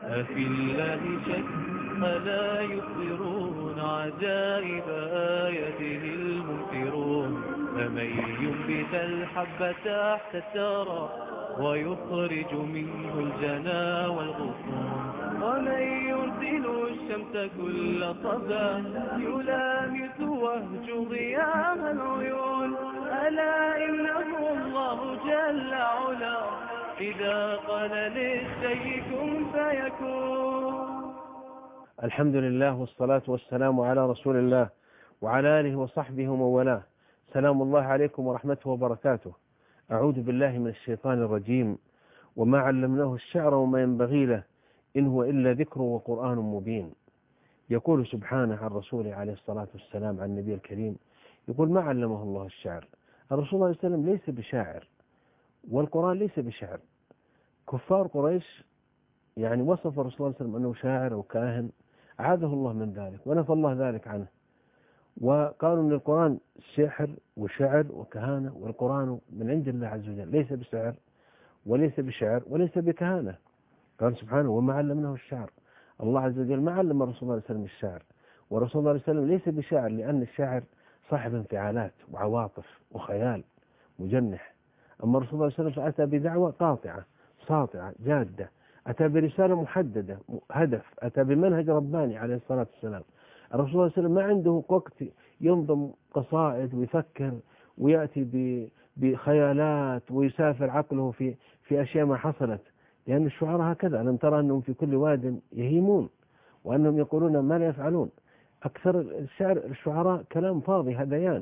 أفي الله شك ألا يخبرون عجائب آياته المنكرون فمن ينبت الحب تحت الثرى ويخرج منه الجنا والغصون ومن يرسل الشمس كل صبا يلامس وهج ضياء العيون ألا إنه الله جل علا إذا قال للشيء كن فيكون. الحمد لله والصلاة والسلام على رسول الله وعلى آله وصحبه ومن والاه. سلام الله عليكم ورحمته وبركاته. أعوذ بالله من الشيطان الرجيم. وما علمناه الشعر وما ينبغي له إن هو إلا ذكر وقرآن مبين. يقول سبحانه عن رسوله عليه الصلاة والسلام عن النبي الكريم، يقول ما علمه الله الشعر. الرسول صلى الله عليه وسلم ليس بشاعر والقرآن ليس بشعر. كفار قريش يعني وصف الرسول صلى الله عليه وسلم أنه شاعر أو كاهن، عاده الله من ذلك ونفى الله ذلك عنه، وقالوا أن القرآن سحر وشعر وكهانة، والقرآن من عند الله عز وجل ليس بسحر وليس بشعر وليس بكهانة. قال سبحانه وما علمناه الشعر. الله عز وجل ما علم الرسول صلى الله عليه وسلم الشعر، والرسول صلى الله عليه وسلم ليس بشاعر، لأن الشاعر صاحب انفعالات وعواطف وخيال مجنح. أما الرسول صلى الله عليه وسلم فأتى بدعوة قاطعة ساطعة جادة، أتى برسالة محددة هدف، أتى بمنهج رباني عليه الصلاة والسلام. الرسول صلى الله عليه وسلم ما عنده وقت ينظم قصائد ويفكر ويأتي بخيالات ويسافر عقله في أشياء ما حصلت، لأن الشعراء هكذا. ألم ترى أنهم في كل واد يهيمون وأنهم يقولون ما لا يفعلون. أكثر الشعراء كلام فاضي هذيان،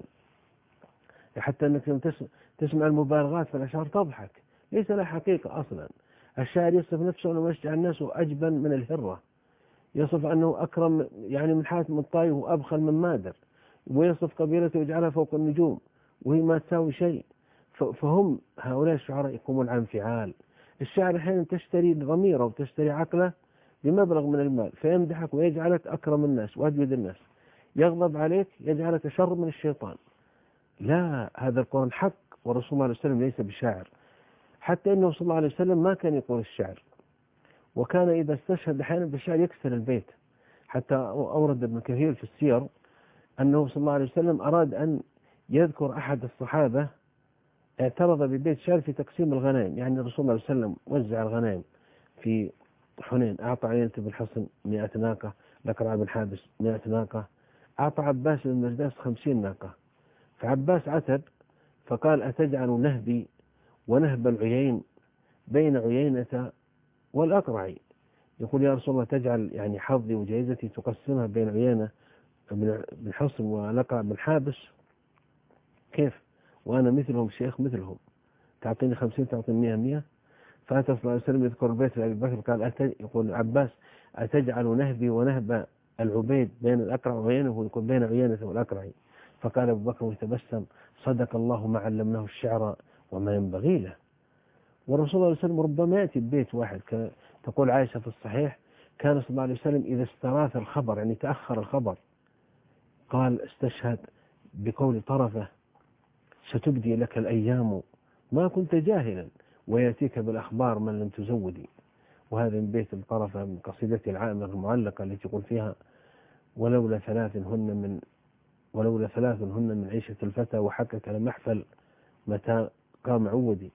حتى أنك تسمع المبالغات في الأشعار تضحك، ليس لها حقيقة أصلا. الشاعر يصف نفسه أنه يشجع الناس أجبن من الهرة، يصف أنه أكرم يعني من حاتم الطائي وأبخل من مادر، ويصف قبيلته ويجعلها فوق النجوم وهي ما تساوي شيء. فهم هؤلاء الشعراء يقومون على انفعال. الشاعر أحيانا تشتري ضميره وتشتري عقله بمبلغ من المال فيمدحك ويجعلك أكرم الناس وأجود الناس، يغضب عليك يجعلك شر من الشيطان. لا، هذا القرآن حق، والرسول صلى الله عليه وسلم ليس بشاعر. حتى إنه صلى الله عليه وسلم ما كان يقول الشعر، وكان إذا استشهد أحيانا بالشعر يكسر البيت. حتى أورد ابن كثير في السير أنه صلى الله عليه وسلم أراد أن يذكر أحد الصحابة اعترض ببيت شعر في تقسيم الغنائم. يعني الرسول صلى الله عليه وسلم وزع الغنائم في حنين، أعطى عيينة بن حصن 100 ناقة، لقرع بن حابس 100 ناقة، أعطى عباس بن مرداس 50 ناقة. فعباس عتب فقال أتجعل نهبي ونهب العيين بين عيينة والأقرع. يقول يا رسول الله تجعل يعني حظي وجائزتي تقسمها بين عيينة بن حصن ولقرع بن حابس، كيف وأنا مثلهم شيخ مثلهم؟ تعطيني 50 تعطيني 100. فأتى صلى الله عليه وسلم يذكر البيت لأبي بكر قال يقول عباس أتجعل نهبي ونهب العبيد بين الأقرع وعيينه، ويقول بين عيينة والأقرع. فقال أبو بكر وتبسم صدق الله ما علمناه الشعر وما ينبغي له. والرسول صلى الله عليه وسلم ربما يأتي ببيت واحد، تقول عائشة في الصحيح كان صلى الله عليه وسلم إذا استراث الخبر يعني تأخر الخبر قال استشهد بقول طرفة ستبدي لك الأيام ما كنت جاهلا ويأتيك بالأخبار من لم تزودي. وهذا من بيت الطرفة من قصيدته العامرة المعلقة التي يقول فيها ولولا ثلاث هن من عيشة الفتى وحكك لمحفل متى قام عودي.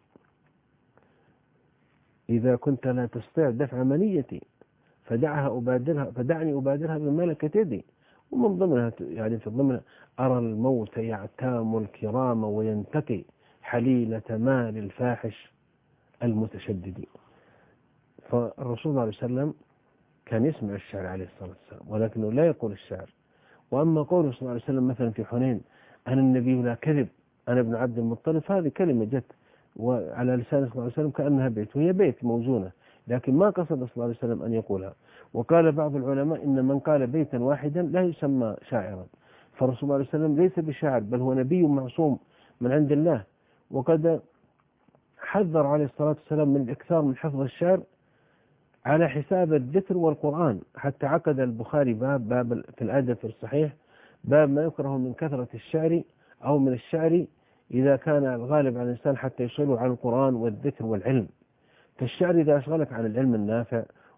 إذا كنت لا تستطيع دفع منيتي فدعني أبادرها بملكة يدي. ومن ضمنها يعني في ضمن أرى الموت يعتام الكرام وينتقي حليلة مال الفاحش المتشدد. فالرسول صلى الله عليه وسلم كان يسمع الشعر عليه الصلاة والسلام ولكنه لا يقول الشعر. وأما قوله صلى الله عليه وسلم مثلا في حنين أنا النبي لا كذب أنا ابن عبد المطلب، هذه كلمة جت وعلى لسان صلى الله عليه وسلم كأنها بيت، وهي بيت موزونة، لكن ما قصد صلى الله عليه وسلم أن يقولها. وقال بعض العلماء إن من قال بيتا واحدا لا يسمى شاعرا. فالرسول صلى الله عليه وسلم ليس بشاعر بل هو نبي معصوم من عند الله. وقد حذر عليه الصلاة والسلام من الإكثار من حفظ الشعر على حساب الذكر والقرآن. حتى عقد البخاري باب في الأدب في الصحيح باب ما يكره من كثرة الشعر أو من الشعر إذا كان الغالب على الإنسان حتى يشغله عن القرآن والذكر والعلم. فالشعر إذا أشغلك عن العلم النافع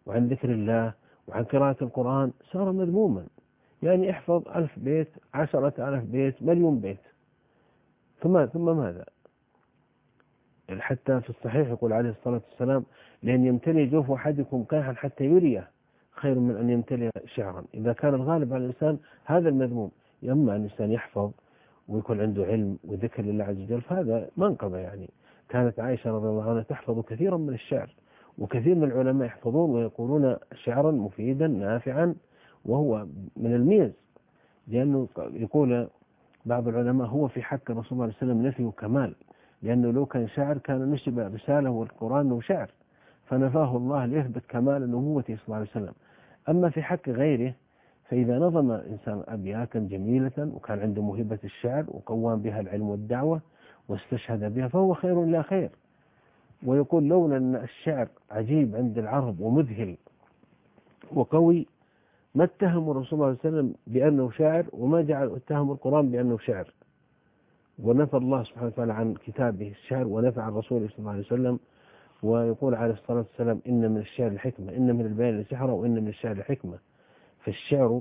وعن ذكر الله وعن قراءة القرآن صار مذموما. يعني احفظ 1000 بيت، 10,000 بيت، مليون بيت، ثم ماذا؟ حتى في الصحيح يقول عليه الصلاة والسلام: لأن يمتلي جوف أحدكم قيحا حتى يريه خير من أن يمتلي شعرا. إذا كان الغالب على الإنسان هذا المذموم، أما الإنسان يحفظ ويكون عنده علم وذكر لله عز وجل، فهذا منقبة. يعني كانت عائشة رضي الله عنها تحفظ كثيرا من الشعر، وكثير من العلماء يحفظون ويقولون شعرا مفيدا نافعا، وهو من الميز. لأنه يقول بعض العلماء: هو في حق الرسول صلى الله عليه وسلم نفي وكمال، لأنه لو كان شعر كان نسب رسالة والقرآن أنه شعر، فنفاه الله ليثبت كمال نبوته صلى الله عليه وسلم. أما في حق غيره، فإذا نظم إنسان أبياتا جميلة وكان عنده موهبة الشعر وقوام بها العلم والدعوة واستشهد بها، فهو خير لا خير. ويقول: لولا أن الشعر عجيب عند العرب ومذهل وقوي ما اتهموا الرسول صلى الله عليه وسلم بأنه شاعر، وما اتهموا القرآن بأنه شعر. ونفى الله سبحانه وتعالى عن كتابه الشعر، ونفى عن رسوله صلى الله عليه وسلم. ويقول عليه الصلاة والسلام: إن من الشعر الحكمة، إن من البيان السحرة، وإن من الشعر الحكمة. فالشعر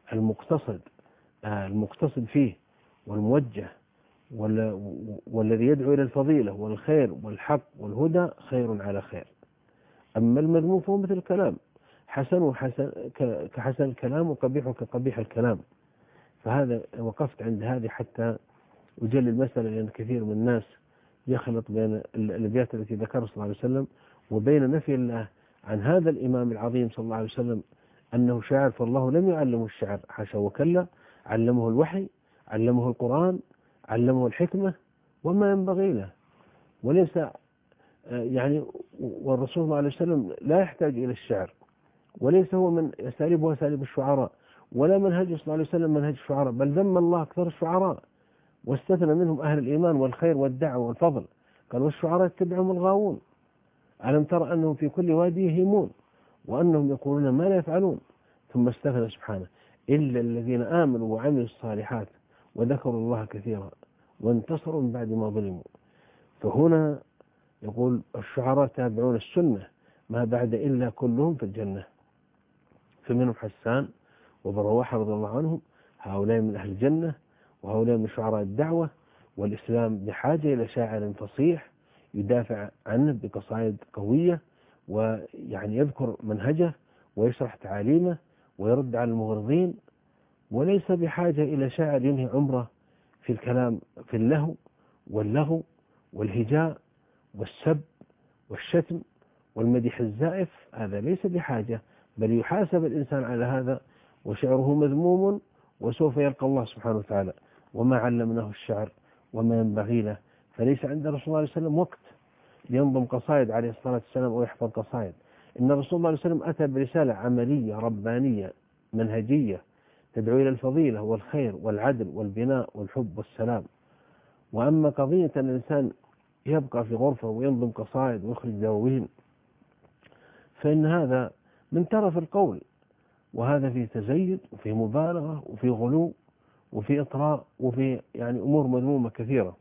المقتصد فيه والموجه والذي يدعو إلى الفضيلة والخير والحق والهدى خير على خير. أما المذموم فهو مثل الكلام: حسن كحسن الكلام، وقبيح كقبيح الكلام. فهذا وقفت عند هذه حتى أجل المسألة، لأن كثير من الناس يخلط بين الأبيات التي ذكرها صلى الله عليه وسلم وبين نفي الله عن هذا الإمام العظيم صلى الله عليه وسلم أنه شاعر. فالله لم يعلمه الشعر، حاشا وكلا، علمه الوحي، علمه القرآن، علمه الحكمة وما ينبغي له. وليس يعني والرسول صلى الله عليه وسلم لا يحتاج إلى الشعر، وليس هو من أساليبه أساليب الشعراء، ولا منهج صلى الله عليه وسلم منهج الشعراء، بل ذم الله أكثر الشعراء واستثنى منهم أهل الإيمان والخير والدعوة والفضل. قال: والشعراء يتبعهم الغاوون، ألم تر أنهم في كل وادي يهيمون وأنهم يقولون ما لا يفعلون. ثم استثنى سبحانه: إلا الذين آمنوا وعملوا الصالحات وذكروا الله كثيرا وانتصروا من بعد ما ظلموا. فهنا يقول: الشعراء تابعون السنة ما بعد إلا كلهم في الجنة. فمنهم حسان وابن رواحة رضي الله عنهم، هؤلاء من أهل الجنة، وهؤلاء من شعراء الدعوة. والإسلام بحاجة إلى شاعر فصيح يدافع عنه بقصائد قوية، ويعني يذكر منهجه ويشرح تعاليمه ويرد على المغرضين، وليس بحاجة إلى شاعر ينهي عمره في الكلام في اللهو واللغو والهجاء والسب والشتم والمدح الزائف. هذا ليس بحاجة، بل يحاسب الإنسان على هذا، وشعره مذموم وسوف يلقى الله سبحانه وتعالى. وما علمناه الشعر وما ينبغي له. فليس عند الرسول صلى الله عليه وسلم وقت لينظم قصائد عليه الصلاة والسلام أو يحفظ قصائد. إن الرسول صلى الله عليه وسلم أتى برسالة عملية ربانية منهجية تدعو إلى الفضيلة والخير والعدل والبناء والحب والسلام. وأما قضية أن الإنسان يبقى في غرفة وينظم قصائد ويخرج دواوين، فإن هذا من ترف القول، وهذا فيه تزيد وفيه مبالغة وفيه غلو وفيه إطراء وفيه يعني أمور مذمومة كثيرة.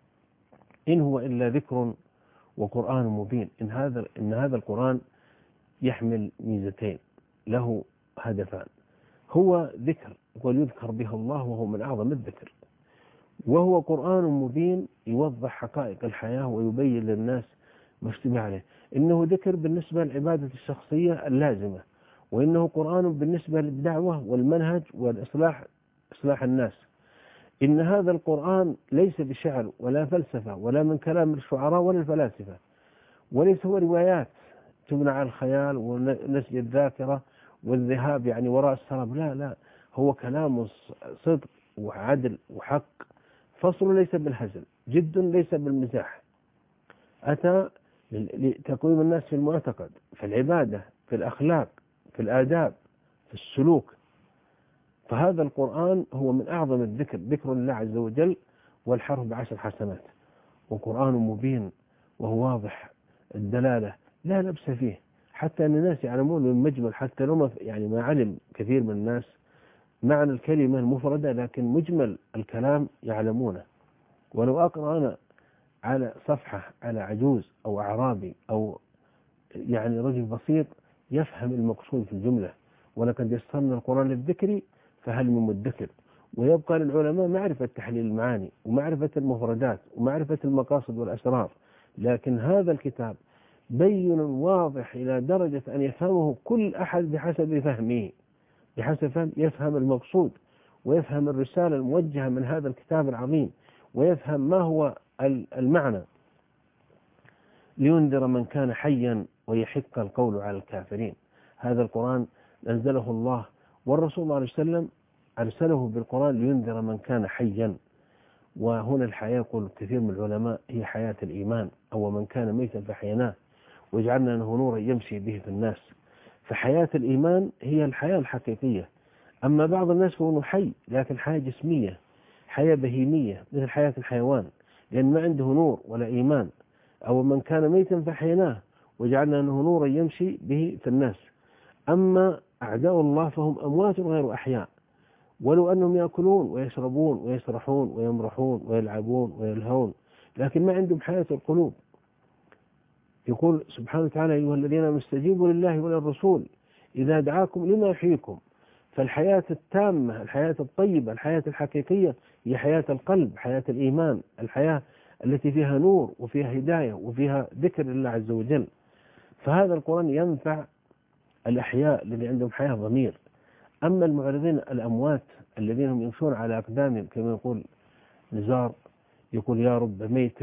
إن هو إلا ذكر وقرآن مبين. إن هذا القرآن يحمل ميزتين، له هدفان: هو ذكر وليذكر به الله، وهو من أعظم الذكر، وهو قرآن مبين يوضح حقائق الحياة ويبين للناس ما اشتبه عليه. إنه ذكر بالنسبة للعبادة الشخصية اللازمة، وإنه قرآن بالنسبة للدعوة والمنهج والإصلاح الناس. إن هذا القرآن ليس بشعر ولا فلسفة ولا من كلام الشعراء ولا الفلاسفة، وليس هو روايات تبنى على الخيال ونسي الذاكرة والذهاب يعني وراء السراب. لا، هو كلام صدق وعدل وحق، فصل ليس بالهزل، جد ليس بالمزاح. أتى لتقويم الناس في المعتقد، في العبادة، في الأخلاق، في الآداب، في السلوك. فهذا القرآن هو من أعظم الذكر، ذكر الله عز وجل والحرف ب10 حسنات، وقرآن مبين وهو واضح الدلالة لا لبس فيه، حتى أن الناس يعلمون من مجمل، حتى لو ما علم كثير من الناس معنى الكلمة المفردة، لكن مجمل الكلام يعلمونه. ولو أقرأ أنا على صفحة على عجوز أو أعرابي أو يعني رجل بسيط يفهم المقصود في الجملة. ولقد يسرنا القرآن للذكر فهل من مدكر. ويبقى للعلماء معرفة تحليل المعاني ومعرفة المفردات ومعرفة المقاصد والأسرار، لكن هذا الكتاب بين واضح إلى درجة أن يفهمه كل أحد بحسب فهمه، بحسب فهم يفهم المقصود ويفهم الرسالة الموجهة من هذا الكتاب العظيم، ويفهم ما هو المعنى. لينذر من كان حيا ويحق القول على الكافرين. هذا القرآن أنزله الله، والرسول صلى الله عليه وسلم أرسله بالقرآن لينذر من كان حيا. وهنا الحياة يقول كثير من العلماء هي حياة الإيمان، أو من كان ميتا فحيناه وجعلنا له نورا يمشي به في الناس. فحياة الإيمان هي الحياة الحقيقية. أما بعض الناس فهو حي لكن حياة جسمية، حياة بهيمية مثل حياة الحيوان، لأن ما عنده نور ولا إيمان. أو من كان ميتا فحيناه وجعلنا له نورا يمشي به في الناس. أما أعداء الله فهم أموات غير أحياء، ولو أنهم يأكلون ويشربون ويسرحون ويمرحون ويلعبون ويلهون، لكن ما عندهم حياة القلوب. يقول سبحانه وتعالى: أيها الذين آمنوا استجيبوا لله وللرسول إذا دعاكم لما يحييكم. فالحياة التامة، الحياة الطيبة، الحياة الحقيقية هي حياة القلب، حياة الإيمان، الحياة التي فيها نور وفيها هداية وفيها ذكر الله عز وجل. فهذا القرآن ينفع الأحياء الذين عندهم حياة ضمير. أما المعرضين الأموات الذين هم يمشون على أقدامهم كما يقول نزار، يقول: يا رب ميت،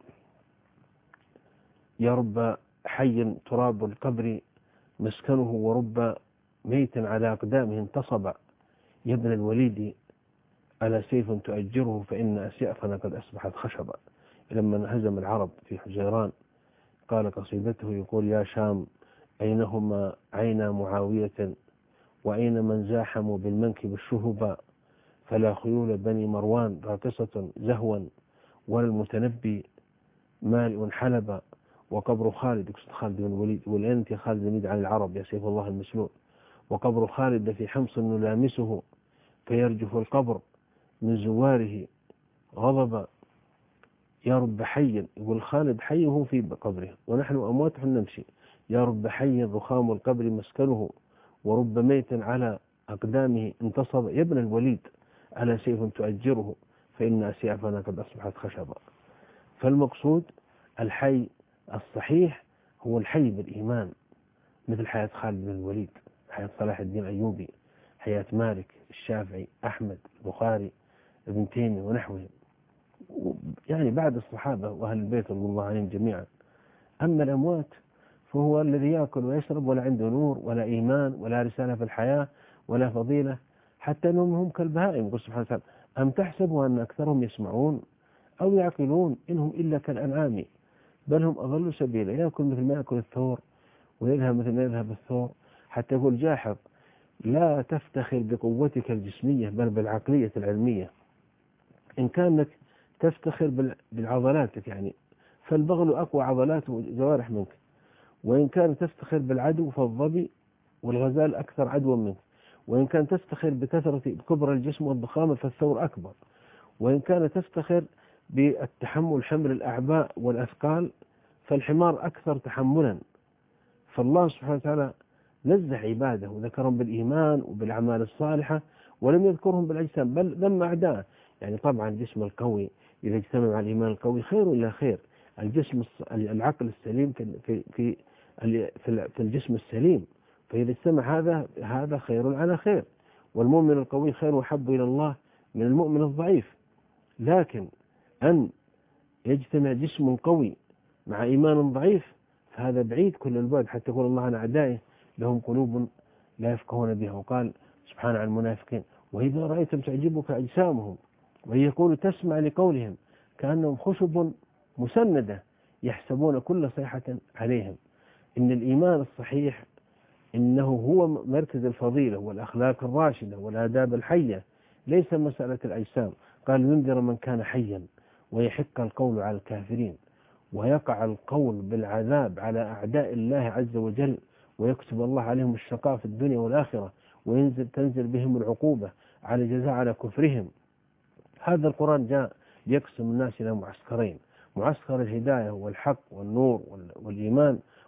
يا رب حي تراب القبر مسكنه، ورب ميت على أقدامه انتصب، يا ابن الوليد على سيف تؤجره فإن أسيافنا قد أصبحت خشبا. لما انهزم العرب في حجيران قال قصيدته يقول: يا شام أينهما عينا معاوية، وأين من زاحموا بالمنكب الشهبا، فلا خيول بني مروان راقصة زهوا، ولا المتنبي مالئ حلبا، وقبر خالد، يقصد خالد بن الوليد، والأنت خالد بن الوليد عن العرب يا سيف الله المسلول، وقبر خالد في حمص نلامسه، فيرجف القبر من زواره غضبا. يا رب حي، يقول خالد حيه في قبره ونحن أموات نمشي. يا رب حي ضخام القبر مسكنه، ورب ميت على أقدامه انتصب، يا ابن الوليد على سيف تؤجره فإن أسيافنا قد أصبحت خشبا. فالمقصود الحي الصحيح هو الحي بالإيمان، مثل حياة خالد بن الوليد، حياة صلاح الدين أيوبي، حياة مالك، الشافعي، أحمد، البخاري، ابن تيمية ونحوهم، يعني بعد الصحابة وأهل البيت رضي الله عنهم جميعا. أما الأموات فهو الذي يأكل ويشرب ولا عنده نور ولا إيمان ولا رسالة في الحياة ولا فضيلة، حتى أنهم هم كالبهائم. يقول سبحانه وتعالى: أم تحسبوا أن أكثرهم يسمعون أو يعقلون إنهم إلا كالأنعام بل هم أضل سبيلا. يأكل مثل ما يأكل الثور ويذهب مثل ما يذهب الثور. حتى يقول جاحظ: لا تفتخر بقوتك الجسمية بل بالعقلية العلمية. إن كانك تفتخر بالعضلاتك يعني فالبغل أقوى عضلات وجوارح منك، وإن كان تفتخر بالعدو فالظبي والغزال أكثر عدوا منك، وإن كان تفتخر بكثرة كبر الجسم والضخامة فالثور أكبر، وإن كان تفتخر بالتحمل حمل الأعباء والأثقال فالحمار أكثر تحملا. فالله سبحانه وتعالى نزه عباده وذكرهم بالإيمان وبالأعمال الصالحة، ولم يذكرهم بالأجسام بل ذم أعداءه. يعني طبعا الجسم القوي إذا اجتمع مع الإيمان القوي خير إلا خير. العقل السليم في الجسم السليم، فإذا اجتمع هذا خير على خير. والمؤمن القوي خير وحب إلى الله من المؤمن الضعيف. لكن أن يجتمع جسم قوي مع إيمان ضعيف فهذا بعيد كل البعد، حتى يقول الله عن أعدائه: لهم قلوب لا يفقهون بها. وقال سبحانه عن المنافقين: وإذا رأيتم تعجبك أجسامهم وإن يكونوا تسمع لقولهم كأنهم خشب مسندة يحسبون كل صيحة عليهم. إن الإيمان الصحيح إنه هو مركز الفضيلة والأخلاق الراشدة والآداب الحية، ليس مسألة الأجسام. قال: ينذر من كان حيا ويحق القول على الكافرين، ويقع القول بالعذاب على أعداء الله عز وجل، ويكتب الله عليهم الشقاء في الدنيا والآخرة، تنزل بهم العقوبة على جزاء على كفرهم. هذا القرآن جاء يقسم الناس إلى معسكرين: معسكر الهداية والحق والنور والإيمان،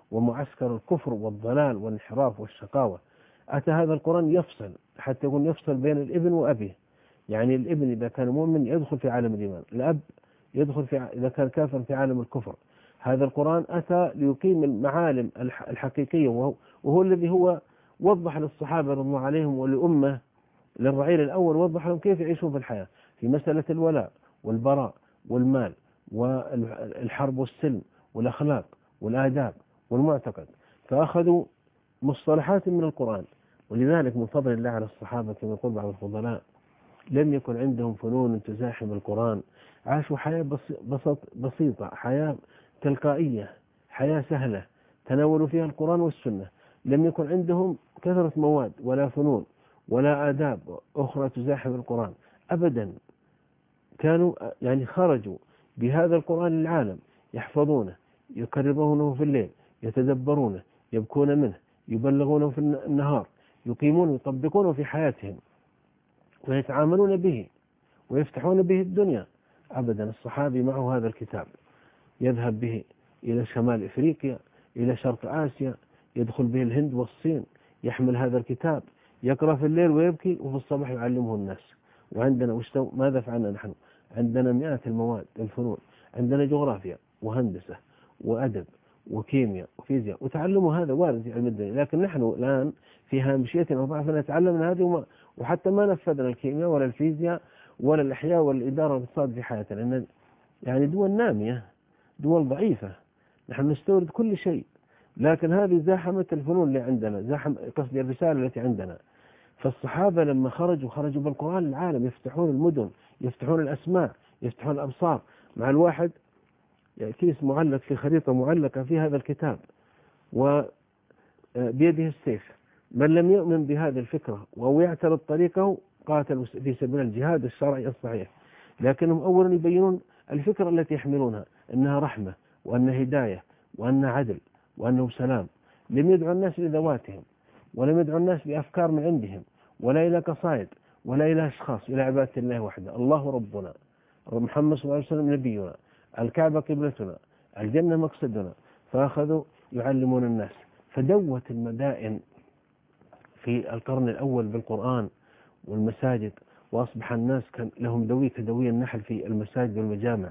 ومعسكر الكفر والضلال والانحراف والشقاوة. أتى هذا القرآن يفصل حتى يكون يفصل بين الابن وأبيه. يعني الابن إذا كان مؤمن يدخل في عالم الإيمان، الأب يدخل إذا كان كافر في عالم الكفر. هذا القرآن أتى ليقيم المعالم الحقيقية، وهو الذي هو وضح للصحابة رضي الله عليهم ولأمة للرعيل الأول، وضح لهم كيف يعيشون في الحياة في مسألة الولاء والبراء والمال والحرب والسلم والأخلاق والآداب والمعتقد، فأخذوا مصطلحات من القرآن. ولذلك من فضل الله على الصحابة كما يقول بعض الفضلاء لم يكن عندهم فنون تزاحم القرآن، عاشوا حياة بسيطة، حياة تلقائية، حياة سهلة تناولوا فيها القرآن والسنة. لم يكن عندهم كثرة مواد ولا فنون ولا آداب أخرى تزاحم القرآن أبدا. كانوا يعني خرجوا بهذا القرآن للعالم، يحفظونه، يكررونه في الليل، يتدبرونه، يبكون منه، يبلغونه في النهار، يقيمونه يطبقونه في حياتهم، ويتعاملون به ويفتحون به الدنيا. أبدا الصحابي معه هذا الكتاب يذهب به إلى شمال إفريقيا، إلى شرق آسيا، يدخل به الهند والصين، يحمل هذا الكتاب يقرأ في الليل ويبكي، وفي الصباح يعلمه الناس. وعندنا ماذا فعلنا نحن؟ عندنا مئات المواد الفنون، عندنا جغرافيا وهندسة وأدب وكيمياء وفيزياء، وتعلموا هذا وارد في علم الدنيا. لكن نحن الآن في هامشيتنا وضعفنا تعلمنا هذه وحتى ما نفذنا الكيمياء ولا الفيزياء ولا الأحياء والإدارة والاقتصاد في حياتنا، لأن يعني دول نامية، دول ضعيفة، نحن نستورد كل شيء. لكن هذه زاحمت الفنون اللي عندنا، قصدي الرسالة التي عندنا. فالصحابة لما خرجوا بالقرآن للعالم، يفتحون المدن، يفتحون الأسماء، يفتحون الأبصار. مع الواحد كيس معلق في خريطة معلقة في هذا الكتاب وبيده السيف. من لم يؤمن بهذه الفكرة أو يعترض طريقه قاتل في سبيل الجهاد الشرعي الصحيح. لكنهم أولا يبينون الفكرة التي يحملونها أنها رحمة وأنها هداية وأنها عدل وأنه سلام. لم يدعو الناس لذواتهم، ولم يدعو الناس بأفكار من عندهم، ولا إلى قصائد، ولا إلى أشخاص، إلى عبادة الله وحده. الله ربنا، محمد صلى الله عليه وسلم نبينا، الكعبة قبلتنا، الجنة مقصدنا. فأخذوا يعلمون الناس، فدوت المدائن في القرن الأول بالقرآن والمساجد، وأصبح الناس كان لهم دوي كدوي النحل في المساجد والمجامع.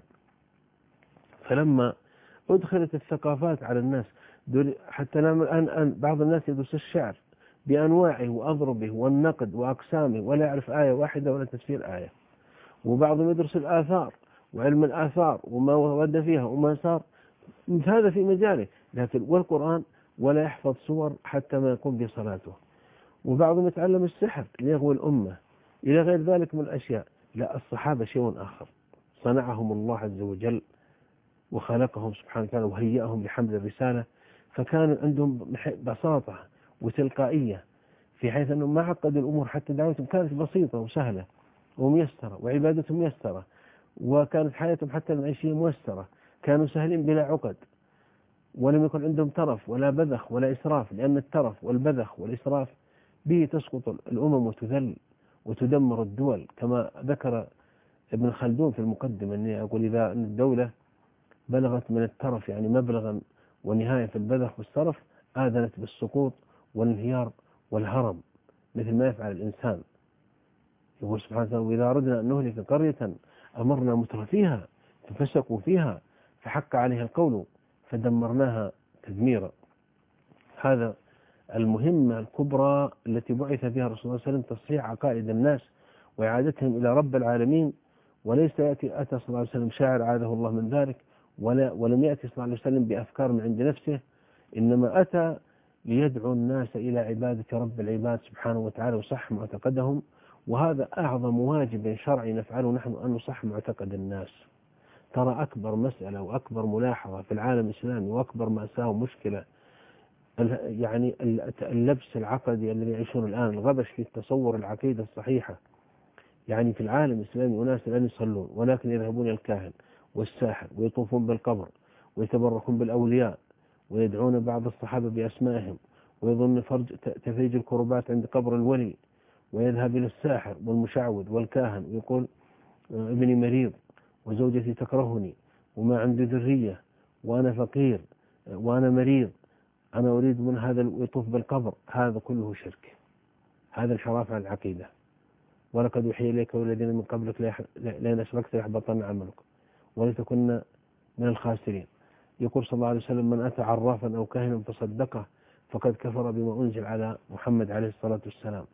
فلما أدخلت الثقافات على الناس، حتى الآن بعض الناس يدرس الشعر بأنواعه وأضربه والنقد وأقسامه ولا يعرف آية واحدة ولا تفسير آية. وبعضهم يدرس الآثار وعلم الآثار وما ورد فيها وما صار، هذا في مجاله، لكن والقرآن ولا يحفظ صور حتى ما يقوم بصلاته. وبعضهم يتعلم السحر ليغوي الأمة إلى غير ذلك من الأشياء. لا، الصحابة شيء آخر، صنعهم الله عز وجل وخلقهم سبحانه وتعالى وهيئهم لحمل الرسالة، فكان عندهم بساطة وتلقائية، في حيث أنهم ما عقدوا الأمور، حتى دعوتهم كانت بسيطة وسهلة وميسرة، وعبادتهم ميسرة، وكانت حياتهم حتى المعيشية ميسرة، كانوا سهلين بلا عقد، ولم يكن عندهم ترف ولا بذخ ولا إسراف، لأن الترف والبذخ والإسراف به تسقط الأمم وتذل وتدمر الدول، كما ذكر ابن خلدون في المقدمة، أني أقول إذا أن الدولة بلغت من الترف يعني مبلغا ونهاية في البذخ والسرف، آذنت بالسقوط والانهيار والهرم، مثل ما يفعل الإنسان. يقول سبحانه وتعالى: وإذا أردنا أن نهلك قرية أمرنا مترفيها ففسقوا فيها فحق عليها القول فدمرناها تدميرا. هذا المهمة الكبرى التي بعث بها الرسول صلى الله عليه وسلم، تصحيح عقائد الناس وإعادتهم إلى رب العالمين. وليس أتى صلى الله عليه وسلم شاعر عاذه الله من ذلك، ولم يأتي صلى الله عليه وسلم بأفكار من عند نفسه، إنما أتى ليدعو الناس إلى عبادة رب العباد سبحانه وتعالى وصح معتقدهم. وهذا أعظم واجب شرعي نفعله نحن، أن نصح معتقد الناس. ترى أكبر مسألة وأكبر ملاحظة في العالم الإسلامي وأكبر مأساة ومشكلة يعني اللبس العقدي الذي يعيشون الآن، الغبش في التصور العقيدة الصحيحة. يعني في العالم الإسلامي أناس الآن يصلون ولكن يذهبون إلى الكاهن والساحر ويطوفون بالقبر ويتبركون بالأولياء ويدعون بعض الصحابة بأسمائهم ويظن تفريج الكربات عند قبر الولي، ويذهب إلى الساحر والمشعوذ والكاهن ويقول: ابني مريض وزوجتي تكرهني وما عندي ذرية وأنا فقير وأنا مريض أنا أريد من هذا يطوف بالقبر، هذا كله شرك، هذا انحراف عن العقيدة. ولقد أوحي إليك والذين من قبلك لئن أشركت ليحبطن عملك ولتكن من الخاسرين. يقول صلى الله عليه وسلم: من أتى عرافا أو كاهنا فصدقه فقد كفر بما أنزل على محمد عليه الصلاة والسلام.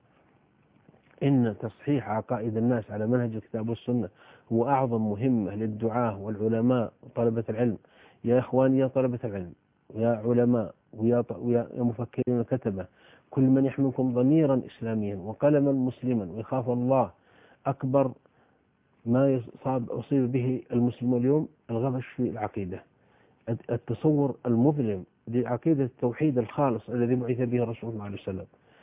إن تصحيح عقائد الناس على منهج الكتاب والسنة هو أعظم مهمة للدعاة والعلماء وطلبة العلم. يا إخواني، يا طلبة العلم، ويا علماء، ويا مفكرين وكتبة، كل من يحملكم ضميرا إسلاميا وقلما مسلما ويخاف الله، أكبر ما أصيب به المسلم اليوم الغبش في العقيدة، التصور المظلم لعقيدة التوحيد الخالص الذي بعث به الرسول صلى الله عليه وسلم.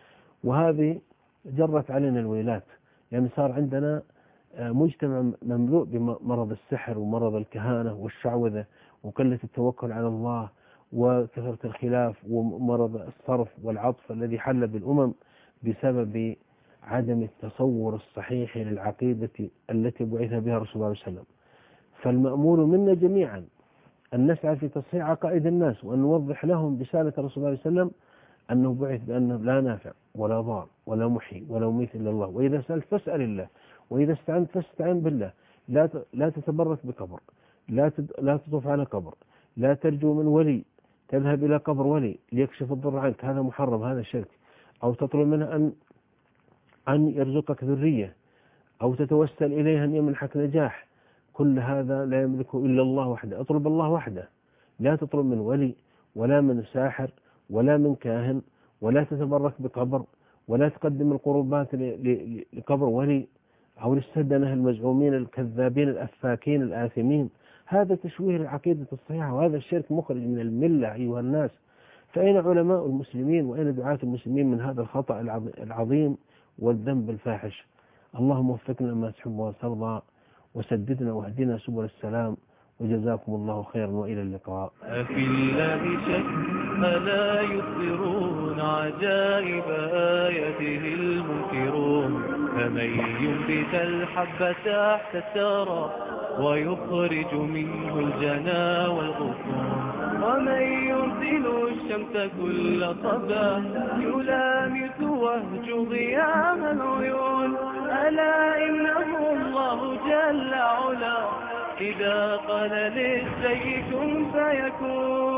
وهذه جرت علينا الويلات، يعني صار عندنا مجتمع مملوء بمرض السحر ومرض الكهانة والشعوذة وقلة التوكل على الله وكثرة الخلاف ومرض الصرف والعطف الذي حل بالأمم بسبب عدم التصور الصحيح للعقيدة التي بعث بها الرسول صلى الله عليه وسلم. فالمأمول منا جميعا أن نسعى في تصحيح عقائد الناس، وأن نوضح لهم رسالة الرسول صلى الله عليه وسلم أنه بعث بأنه لا نافع ولا ضار ولا محيي ولا مميت إلا الله، وإذا سألت فاسأل الله، وإذا استعنت فاستعن بالله. لا تتبرك بقبر، لا تطوف على قبر، لا ترجو من ولي تذهب إلى قبر ولي ليكشف الضر عنك، هذا محرم، هذا شرك. أو تطلب منه أن يرزقك ذرية، أو تتوسل إليه أن يمنحك نجاح، كل هذا لا يملكه إلا الله وحده. اطلب الله وحده، لا تطلب من ولي ولا من ساحر ولا من كاهن، ولا تتبرك بقبر، ولا تقدم القربات لقبر ولي أو للسدنة المزعومين الكذابين الأفاكين الآثمين. هذا تشويه العقيدة الصحيحة، وهذا الشرك مخرج من الملة أيها الناس. فأين علماء المسلمين وأين دعاة المسلمين من هذا الخطأ العظيم والذنب الفاحش؟ اللهم وفقنا ما تحب وترضى، وسددنا واهدنا سبل السلام، وجزاكم الله خيرا وإلى اللقاء. أفي الله شك ألا يبصرون عجائب آياته المنكرون، فمن ينبت الحب تحت الثرى ويخرج منه الجنى والغصون، ومن يرسل الشمس كل صباح يلامس وهج ضياء العيون، ألا إنه الله جل علا إذا قال للشيء كن فيكون.